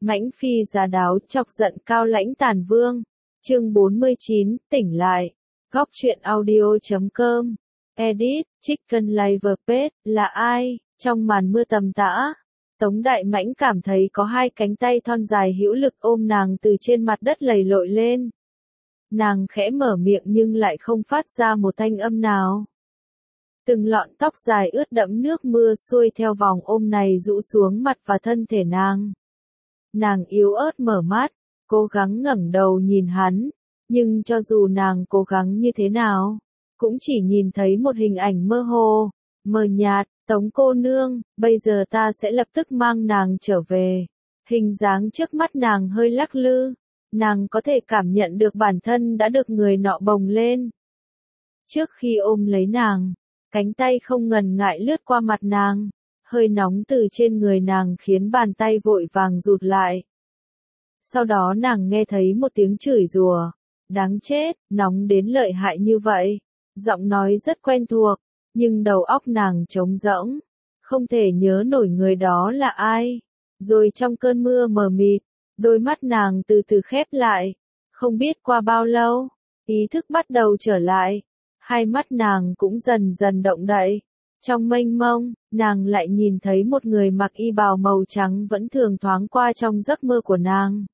Mãnh phi giá đáo chọc giận Cao Lãnh Tàn Vương. Chương 49, tỉnh lại. Góc truyện audio.com. Edit, Chicken Live Page, là ai? Trong màn mưa tầm tã, Tống Đại Mãnh cảm thấy có hai cánh tay thon dài hữu lực ôm nàng từ trên mặt đất lầy lội lên. Nàng khẽ mở miệng nhưng lại không phát ra một thanh âm nào. Từng lọn tóc dài ướt đẫm nước mưa xuôi theo vòng ôm này rũ xuống mặt và thân thể nàng. Nàng yếu ớt mở mắt, cố gắng ngẩng đầu nhìn hắn, nhưng cho dù nàng cố gắng như thế nào, cũng chỉ nhìn thấy một hình ảnh mơ hồ, mờ nhạt. Tống cô nương, bây giờ ta sẽ lập tức mang nàng trở về. Hình dáng trước mắt nàng hơi lắc lư, nàng có thể cảm nhận được bản thân đã được người nọ bồng lên. Trước khi ôm lấy nàng, cánh tay không ngần ngại lướt qua mặt nàng, hơi nóng từ trên người nàng khiến bàn tay vội vàng rụt lại. Sau đó nàng nghe thấy một tiếng chửi rủa, đáng chết, nóng đến lợi hại như vậy. Giọng nói rất quen thuộc, nhưng đầu óc nàng trống rỗng, không thể nhớ nổi người đó là ai. Rồi trong cơn mưa mờ mịt, đôi mắt nàng từ từ khép lại, không biết qua bao lâu, ý thức bắt đầu trở lại, hai mắt nàng cũng dần dần động đậy. Trong mênh mông, nàng lại nhìn thấy một người mặc y bào màu trắng vẫn thường thoáng qua trong giấc mơ của nàng.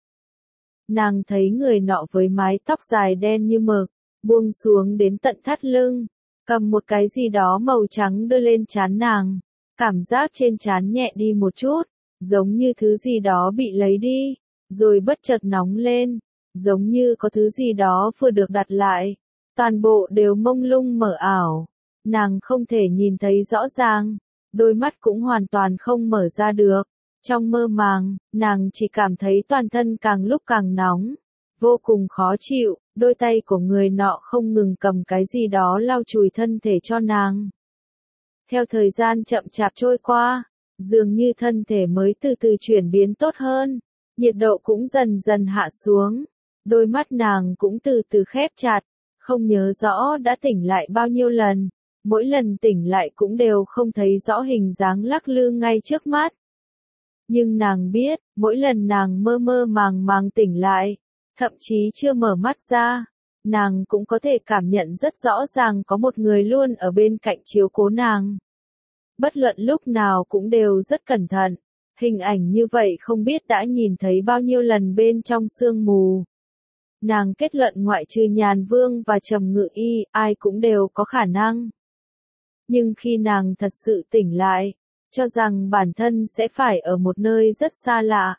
Nàng thấy người nọ với mái tóc dài đen như mực, buông xuống đến tận thắt lưng, cầm một cái gì đó màu trắng đưa lên trán nàng. Cảm giác trên trán nhẹ đi một chút, giống như thứ gì đó bị lấy đi, rồi bất chợt nóng lên, giống như có thứ gì đó vừa được đặt lại. Toàn bộ đều mông lung mờ ảo, nàng không thể nhìn thấy rõ ràng, đôi mắt cũng hoàn toàn không mở ra được. Trong mơ màng, nàng chỉ cảm thấy toàn thân càng lúc càng nóng, vô cùng khó chịu, đôi tay của người nọ không ngừng cầm cái gì đó lau chùi thân thể cho nàng. Theo thời gian chậm chạp trôi qua, dường như thân thể mới từ từ chuyển biến tốt hơn, nhiệt độ cũng dần dần hạ xuống, đôi mắt nàng cũng từ từ khép chặt, không nhớ rõ đã tỉnh lại bao nhiêu lần, mỗi lần tỉnh lại cũng đều không thấy rõ hình dáng lắc lư ngay trước mắt. Nhưng nàng biết, mỗi lần nàng mơ mơ màng màng tỉnh lại, thậm chí chưa mở mắt ra, nàng cũng có thể cảm nhận rất rõ ràng có một người luôn ở bên cạnh chiếu cố nàng. Bất luận lúc nào cũng đều rất cẩn thận, hình ảnh như vậy không biết đã nhìn thấy bao nhiêu lần bên trong sương mù. Nàng kết luận ngoại trừ Nhàn Vương và Trầm Ngự Y, ai cũng đều có khả năng. Nhưng khi nàng thật sự tỉnh lại, cho rằng bản thân sẽ phải ở một nơi rất xa lạ.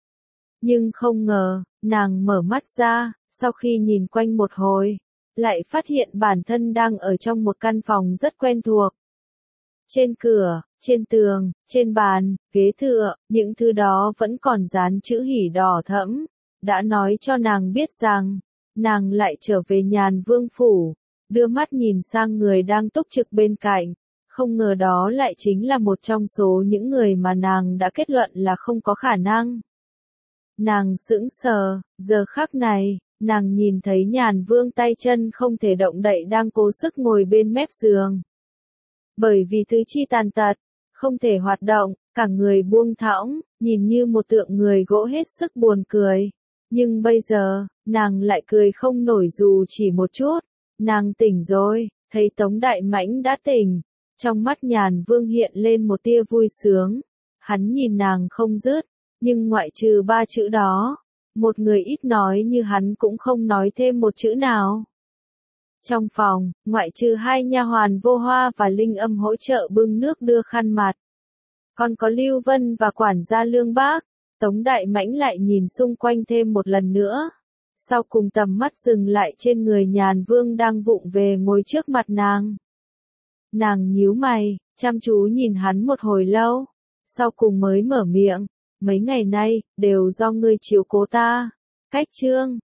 Nhưng không ngờ, nàng mở mắt ra, sau khi nhìn quanh một hồi, lại phát hiện bản thân đang ở trong một căn phòng rất quen thuộc. Trên cửa, trên tường, trên bàn, ghế tựa, những thứ đó vẫn còn dán chữ hỉ đỏ thẫm, đã nói cho nàng biết rằng, nàng lại trở về Nhàn Vương phủ, đưa mắt nhìn sang người đang túc trực bên cạnh, không ngờ đó lại chính là một trong số những người mà nàng đã kết luận là không có khả năng. Nàng sững sờ, giờ khắc này, nàng nhìn thấy Nhàn Vương tay chân không thể động đậy đang cố sức ngồi bên mép giường. Bởi vì tứ chi tàn tật, không thể hoạt động, cả người buông thõng, nhìn như một tượng người gỗ hết sức buồn cười. Nhưng bây giờ, nàng lại cười không nổi dù chỉ một chút. Nàng tỉnh rồi, thấy Tống Đại Mãnh đã tỉnh. Trong mắt Nhàn Vương hiện lên một tia vui sướng. Hắn nhìn nàng không dứt, nhưng ngoại trừ ba chữ đó, một người ít nói như hắn cũng không nói thêm một chữ nào. Trong phòng, ngoại trừ hai nha hoàn Vô Hoa và Linh Âm hỗ trợ bưng nước đưa khăn mặt, còn có Lưu Vân và quản gia Lương Bác. Tống Đại Mãnh lại nhìn xung quanh thêm một lần nữa. Sau cùng tầm mắt dừng lại trên người Nhàn Vương đang vụng về ngồi trước mặt nàng. Nàng nhíu mày, chăm chú nhìn hắn một hồi lâu, sau cùng mới mở miệng, mấy ngày nay, đều do ngươi chiếu cố ta. Cách chương